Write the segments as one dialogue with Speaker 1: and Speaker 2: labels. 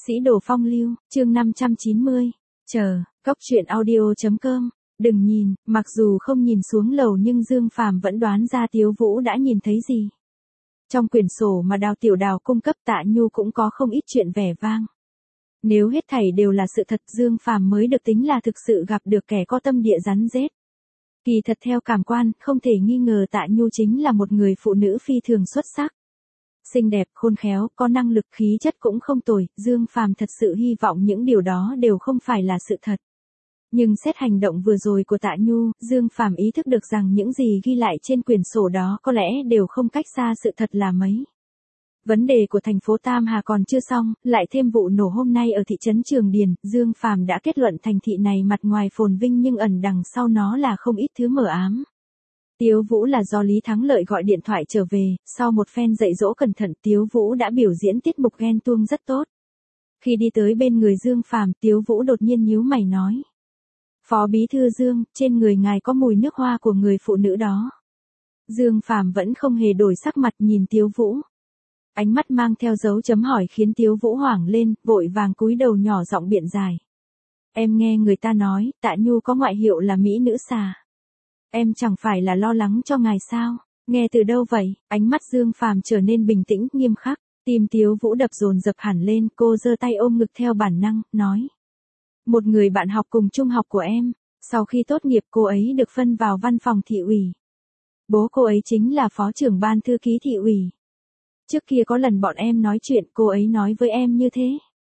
Speaker 1: Sĩ đồ phong lưu, chương 590. Chờ, cóc truyện audio.com. Đừng nhìn, mặc dù không nhìn xuống lầu nhưng Dương Phàm vẫn đoán ra Tiếu Vũ đã nhìn thấy gì. Trong quyển sổ mà Đào Tiểu Đào cung cấp Tạ Nhu cũng có không ít chuyện vẻ vang. Nếu hết thảy đều là sự thật, Dương Phàm mới được tính là thực sự gặp được kẻ có tâm địa rắn rết. Kỳ thật theo cảm quan, không thể nghi ngờ Tạ Nhu chính là một người phụ nữ phi thường xuất sắc. Xinh đẹp, khôn khéo, có năng lực, khí chất cũng không tồi, Dương Phàm thật sự hy vọng những điều đó đều không phải là sự thật. Nhưng xét hành động vừa rồi của Tạ Nhu, Dương Phàm ý thức được rằng những gì ghi lại trên quyển sổ đó có lẽ đều không cách xa sự thật là mấy. Vấn đề của thành phố Tam Hà còn chưa xong, lại thêm vụ nổ hôm nay ở thị trấn Trường Điền, Dương Phàm đã kết luận thành thị này mặt ngoài phồn vinh nhưng ẩn đằng sau nó là không ít thứ mờ ám. Tiếu Vũ là do Lý Thắng Lợi gọi điện thoại trở về, sau một phen dạy dỗ cẩn thận Tiếu Vũ đã biểu diễn tiết mục ghen tuông rất tốt. Khi đi tới bên người Dương Phàm, Tiếu Vũ đột nhiên nhíu mày nói. Phó Bí Thư Dương, trên người ngài có mùi nước hoa của người phụ nữ đó. Dương Phàm vẫn không hề đổi sắc mặt nhìn Tiếu Vũ. Ánh mắt mang theo dấu chấm hỏi khiến Tiếu Vũ hoảng lên, vội vàng cúi đầu nhỏ giọng biện giải. Em nghe người ta nói, Tạ Nhu có ngoại hiệu là mỹ nữ xà. Em chẳng phải là lo lắng cho ngài sao? Nghe từ đâu vậy? Ánh mắt Dương Phàm trở nên bình tĩnh, nghiêm khắc. Tim Tiếu Vũ đập dồn dập hẳn lên, cô giơ tay ôm ngực theo bản năng, nói. Một người bạn học cùng trung học của em, sau khi tốt nghiệp cô ấy được phân vào văn phòng thị ủy. Bố cô ấy chính là phó trưởng ban thư ký thị ủy. Trước kia có lần bọn em nói chuyện cô ấy nói với em như thế.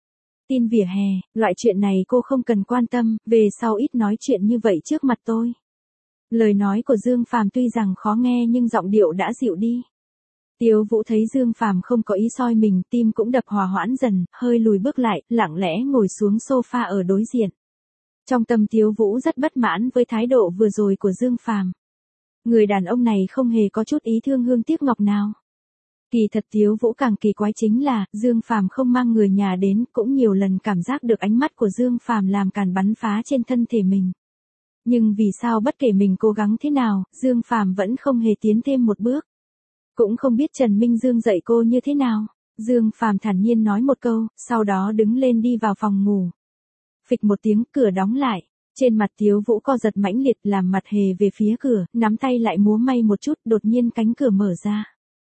Speaker 1: Tin vỉa hè, loại chuyện này cô không cần quan tâm, về sau ít nói chuyện như vậy trước mặt tôi. Lời nói của Dương Phàm tuy rằng khó nghe nhưng giọng điệu đã dịu đi. Tiếu Vũ thấy Dương Phàm không có ý soi mình, tim cũng đập hòa hoãn dần, hơi lùi bước lại, lặng lẽ ngồi xuống sofa ở đối diện. Trong tâm Tiếu Vũ rất bất mãn với thái độ vừa rồi của Dương Phàm. Người đàn ông này không hề có chút ý thương hương tiếc ngọc nào. Kỳ thật Tiếu Vũ càng kỳ quái chính là, Dương Phàm không mang người nhà đến, cũng nhiều lần cảm giác được ánh mắt của Dương Phàm làm càn bắn phá trên thân thể mình. Nhưng vì sao bất kể mình cố gắng thế nào, Dương Phàm vẫn không hề tiến thêm một bước. Cũng không biết Trần Minh Dương dạy cô như thế nào. Dương Phàm thản nhiên nói một câu, sau đó đứng lên đi vào phòng ngủ. Phịch một tiếng, cửa đóng lại. Trên mặt Tiếu Vũ co giật mãnh liệt, làm mặt hề về phía cửa, nắm tay lại múa may một chút, đột nhiên cánh cửa mở ra.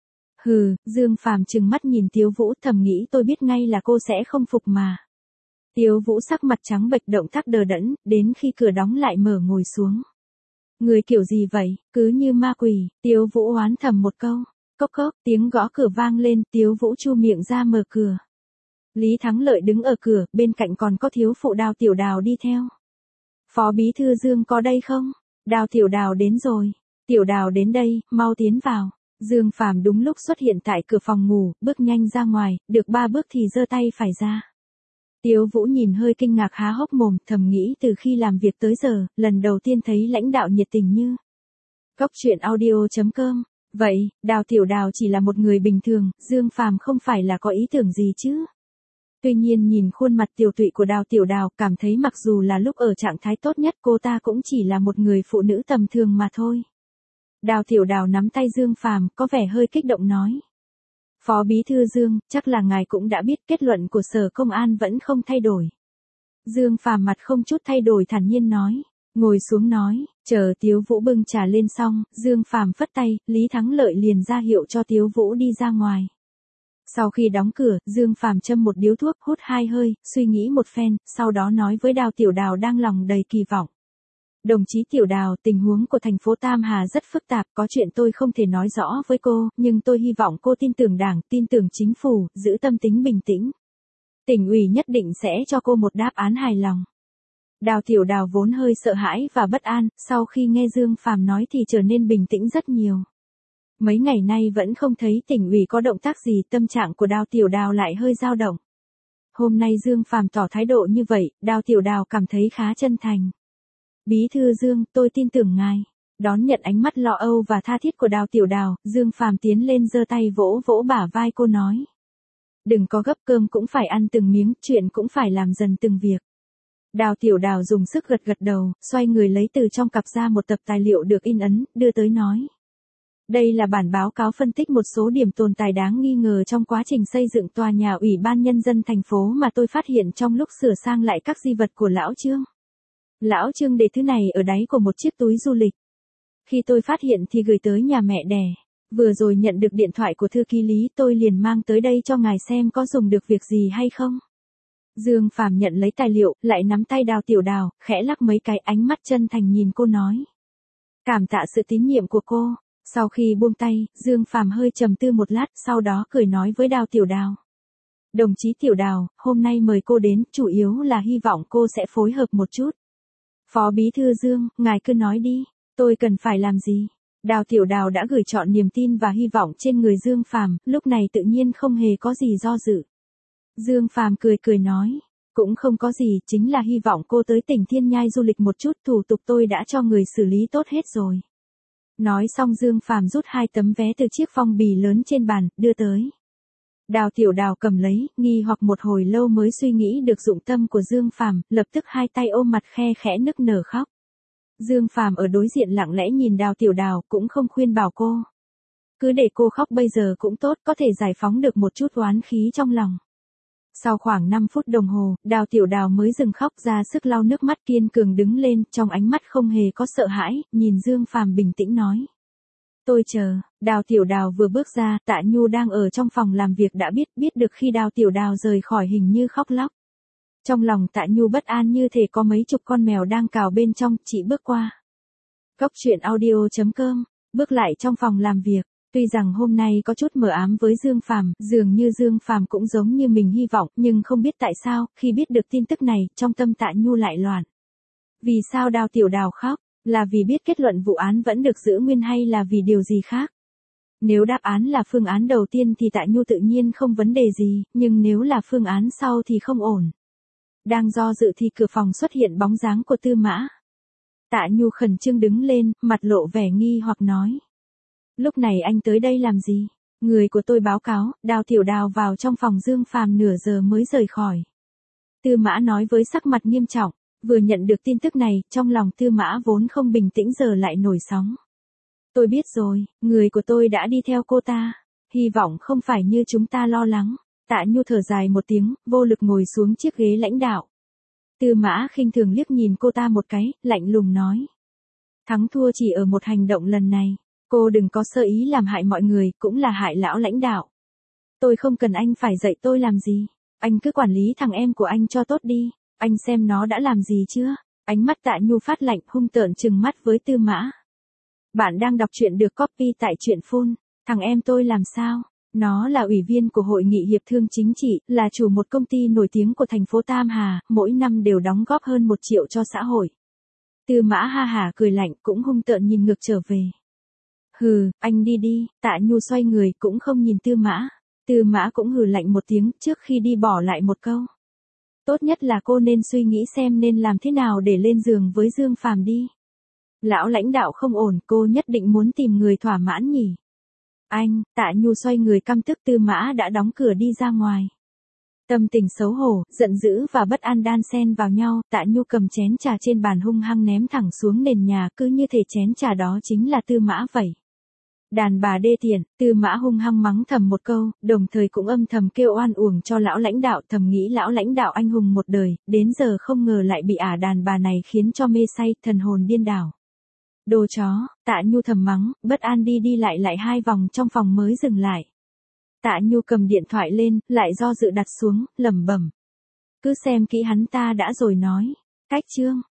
Speaker 1: Hừ, Dương Phàm trừng mắt nhìn Tiếu Vũ, thầm nghĩ tôi biết ngay là cô sẽ không phục mà. Tiếu Vũ sắc mặt trắng bệch, động tác đờ đẫn, đến khi cửa đóng lại mở ngồi xuống. Người kiểu gì vậy, cứ như ma quỷ, Tiếu Vũ oán thầm một câu. Cốc cốc, tiếng gõ cửa vang lên, Tiếu Vũ chu miệng ra mở cửa. Lý Thắng Lợi đứng ở cửa, bên cạnh còn có thiếu phụ Đào Tiểu Đào đi theo. Phó Bí Thư Dương có đây không? Đào Tiểu Đào đến rồi. Tiểu Đào đến đây, mau tiến vào. Dương Phàm đúng lúc xuất hiện tại cửa phòng ngủ, bước nhanh ra ngoài, được 3 bước thì giơ tay phải ra. Tiếu Vũ nhìn hơi kinh ngạc há hốc mồm, thầm nghĩ từ khi làm việc tới giờ, lần đầu tiên thấy lãnh đạo nhiệt tình như. Cóc truyện audio.com. Vậy, Đào Tiểu Đào chỉ là một người bình thường, Dương Phàm không phải là có ý tưởng gì chứ. Tuy nhiên nhìn khuôn mặt tiều tụy của Đào Tiểu Đào, cảm thấy mặc dù là lúc ở trạng thái tốt nhất cô ta cũng chỉ là một người phụ nữ tầm thường mà thôi. Đào Tiểu Đào nắm tay Dương Phàm, có vẻ hơi kích động nói. Phó Bí Thư Dương, chắc là ngài cũng đã biết kết luận của Sở Công an vẫn không thay đổi. Dương Phàm mặt không chút thay đổi thản nhiên nói. Ngồi xuống nói, chờ Tiếu Vũ bưng trà lên xong, Dương Phàm phất tay, Lý Thắng Lợi liền ra hiệu cho Tiếu Vũ đi ra ngoài. Sau khi đóng cửa, Dương Phàm châm một điếu thuốc, hút 2 hơi, suy nghĩ một phen, sau đó nói với Đào Tiểu Đào đang lòng đầy kỳ vọng. Đồng chí Tiểu Đào, tình huống của thành phố Tam Hà rất phức tạp, có chuyện tôi không thể nói rõ với cô, nhưng tôi hy vọng cô tin tưởng Đảng, tin tưởng chính phủ, giữ tâm tính bình tĩnh. Tỉnh ủy nhất định sẽ cho cô một đáp án hài lòng. Đào Tiểu Đào vốn hơi sợ hãi và bất an, sau khi nghe Dương Phàm nói thì trở nên bình tĩnh rất nhiều. Mấy ngày nay vẫn không thấy tỉnh ủy có động tác gì, tâm trạng của Đào Tiểu Đào lại hơi dao động. Hôm nay Dương Phàm tỏ thái độ như vậy, Đào Tiểu Đào cảm thấy khá chân thành. Bí Thư Dương, tôi tin tưởng ngài. Đón nhận ánh mắt lo âu và tha thiết của Đào Tiểu Đào, Dương Phàm tiến lên giơ tay vỗ vỗ bả vai cô nói. Đừng có gấp, cơm cũng phải ăn từng miếng, chuyện cũng phải làm dần từng việc. Đào Tiểu Đào dùng sức gật gật đầu, xoay người lấy từ trong cặp ra một tập tài liệu được in ấn, đưa tới nói. Đây là bản báo cáo phân tích một số điểm tồn tại đáng nghi ngờ trong quá trình xây dựng tòa nhà Ủy ban Nhân dân thành phố mà tôi phát hiện trong lúc sửa sang lại các di vật của Lão Trương. Lão Trương để thứ này ở đáy của một chiếc túi du lịch. Khi tôi phát hiện thì gửi tới nhà mẹ đẻ. Vừa rồi nhận được điện thoại của thư ký Lý, tôi liền mang tới đây cho ngài xem có dùng được việc gì hay không. Dương Phàm nhận lấy tài liệu, lại nắm tay Đào Tiểu Đào, khẽ lắc mấy cái, ánh mắt chân thành nhìn cô nói. Cảm tạ sự tín nhiệm của cô. Sau khi buông tay, Dương Phàm hơi trầm tư một lát, sau đó cười nói với Đào Tiểu Đào. Đồng chí Tiểu Đào, hôm nay mời cô đến, chủ yếu là hy vọng cô sẽ phối hợp một chút. Phó Bí thư Dương, ngài cứ nói đi, tôi cần phải làm gì? Đào Tiểu Đào đã gửi trọn niềm tin và hy vọng trên người Dương Phàm, lúc này tự nhiên không hề có gì do dự. Dương Phàm cười cười nói, cũng không có gì, chính là hy vọng cô tới tỉnh Thiên Nhai du lịch một chút, thủ tục tôi đã cho người xử lý tốt hết rồi. Nói xong Dương Phàm rút 2 tấm vé từ chiếc phong bì lớn trên bàn, đưa tới. Đào Tiểu Đào cầm lấy, nghi hoặc một hồi lâu mới suy nghĩ được dụng tâm của Dương Phàm, lập tức 2 tay ôm mặt khe khẽ nức nở khóc. Dương Phàm ở đối diện lặng lẽ nhìn Đào Tiểu Đào, cũng không khuyên bảo cô. Cứ để cô khóc bây giờ cũng tốt, có thể giải phóng được một chút oán khí trong lòng. Sau khoảng 5 phút đồng hồ, Đào Tiểu Đào mới dừng khóc, ra sức lau nước mắt, kiên cường đứng lên, trong ánh mắt không hề có sợ hãi, nhìn Dương Phàm bình tĩnh nói. Tôi chờ. Đào Tiểu Đào vừa bước ra, Tạ Nhu đang ở trong phòng làm việc đã biết được khi Đào Tiểu Đào rời khỏi hình như khóc lóc. Trong lòng Tạ Nhu bất an như thể có mấy chục con mèo đang cào bên trong, chị bước qua. Cốc truyện audio.com, bước lại trong phòng làm việc. Tuy rằng hôm nay có chút mờ ám với Dương Phàm, dường như Dương Phàm cũng giống như mình hy vọng, nhưng không biết tại sao, khi biết được tin tức này, trong tâm Tạ Nhu lại loạn. Vì sao Đào Tiểu Đào khóc? Là vì biết kết luận vụ án vẫn được giữ nguyên hay là vì điều gì khác? Nếu đáp án là phương án đầu tiên thì Tạ Nhu tự nhiên không vấn đề gì, nhưng nếu là phương án sau thì không ổn. Đang do dự thì cửa phòng xuất hiện bóng dáng của Tư Mã. Tạ Nhu khẩn trương đứng lên, mặt lộ vẻ nghi hoặc nói. Lúc này anh tới đây làm gì? Người của tôi báo cáo, Đào Tiểu Đào vào trong phòng Dương Phàm nửa giờ mới rời khỏi. Tư Mã nói với sắc mặt nghiêm trọng, vừa nhận được tin tức này, trong lòng Tư Mã vốn không bình tĩnh giờ lại nổi sóng. Tôi biết rồi, người của tôi đã đi theo cô ta. Hy vọng không phải như chúng ta lo lắng. Tạ Nhu thở dài một tiếng, vô lực ngồi xuống chiếc ghế lãnh đạo. Tư Mã khinh thường liếc nhìn cô ta một cái, lạnh lùng nói. Thắng thua chỉ ở một hành động lần này. Cô đừng có sơ ý làm hại mọi người, cũng là hại lão lãnh đạo. Tôi không cần anh phải dạy tôi làm gì. Anh cứ quản lý thằng em của anh cho tốt đi. Anh xem nó đã làm gì chưa? Ánh mắt Tạ Nhu phát lạnh, hung tợn trừng mắt với Tư Mã. Bạn đang đọc truyện được copy tại truyện phun. Thằng em tôi làm sao? Nó là ủy viên của Hội nghị Hiệp thương Chính trị, là chủ một công ty nổi tiếng của thành phố Tam Hà, mỗi năm đều đóng góp hơn 1 triệu cho xã hội. Tư Mã ha hả cười lạnh, cũng hung tợn nhìn ngược trở về. Hừ, anh đi đi. Tạ Nhu xoay người, cũng không nhìn Tư Mã. Tư Mã cũng hừ lạnh một tiếng, trước khi đi bỏ lại một câu. Tốt nhất là cô nên suy nghĩ xem nên làm thế nào để lên giường với Dương Phàm đi. Lão lãnh đạo không ổn, cô nhất định muốn tìm người thỏa mãn nhỉ. Anh, Tạ Nhu xoay người căm tức. Tư Mã đã đóng cửa đi ra ngoài. Tâm tình xấu hổ, giận dữ và bất an đan xen vào nhau, Tạ Nhu cầm chén trà trên bàn hung hăng ném thẳng xuống nền nhà, cứ như thể chén trà đó chính là Tư Mã vậy. Đàn bà đê tiện. Tư Mã hung hăng mắng thầm một câu, đồng thời cũng âm thầm kêu oan uổng cho lão lãnh đạo, thầm nghĩ lão lãnh đạo anh hùng một đời, đến giờ không ngờ lại bị đàn bà này khiến cho mê say, thần hồn điên đảo. Đồ chó. Tạ Nhu thầm mắng, bất an đi đi lại 2 vòng trong phòng mới dừng lại. Tạ Nhu cầm điện thoại lên, lại do dự đặt xuống, lẩm bẩm. Cứ xem kỹ hắn ta đã rồi nói. Cách chương.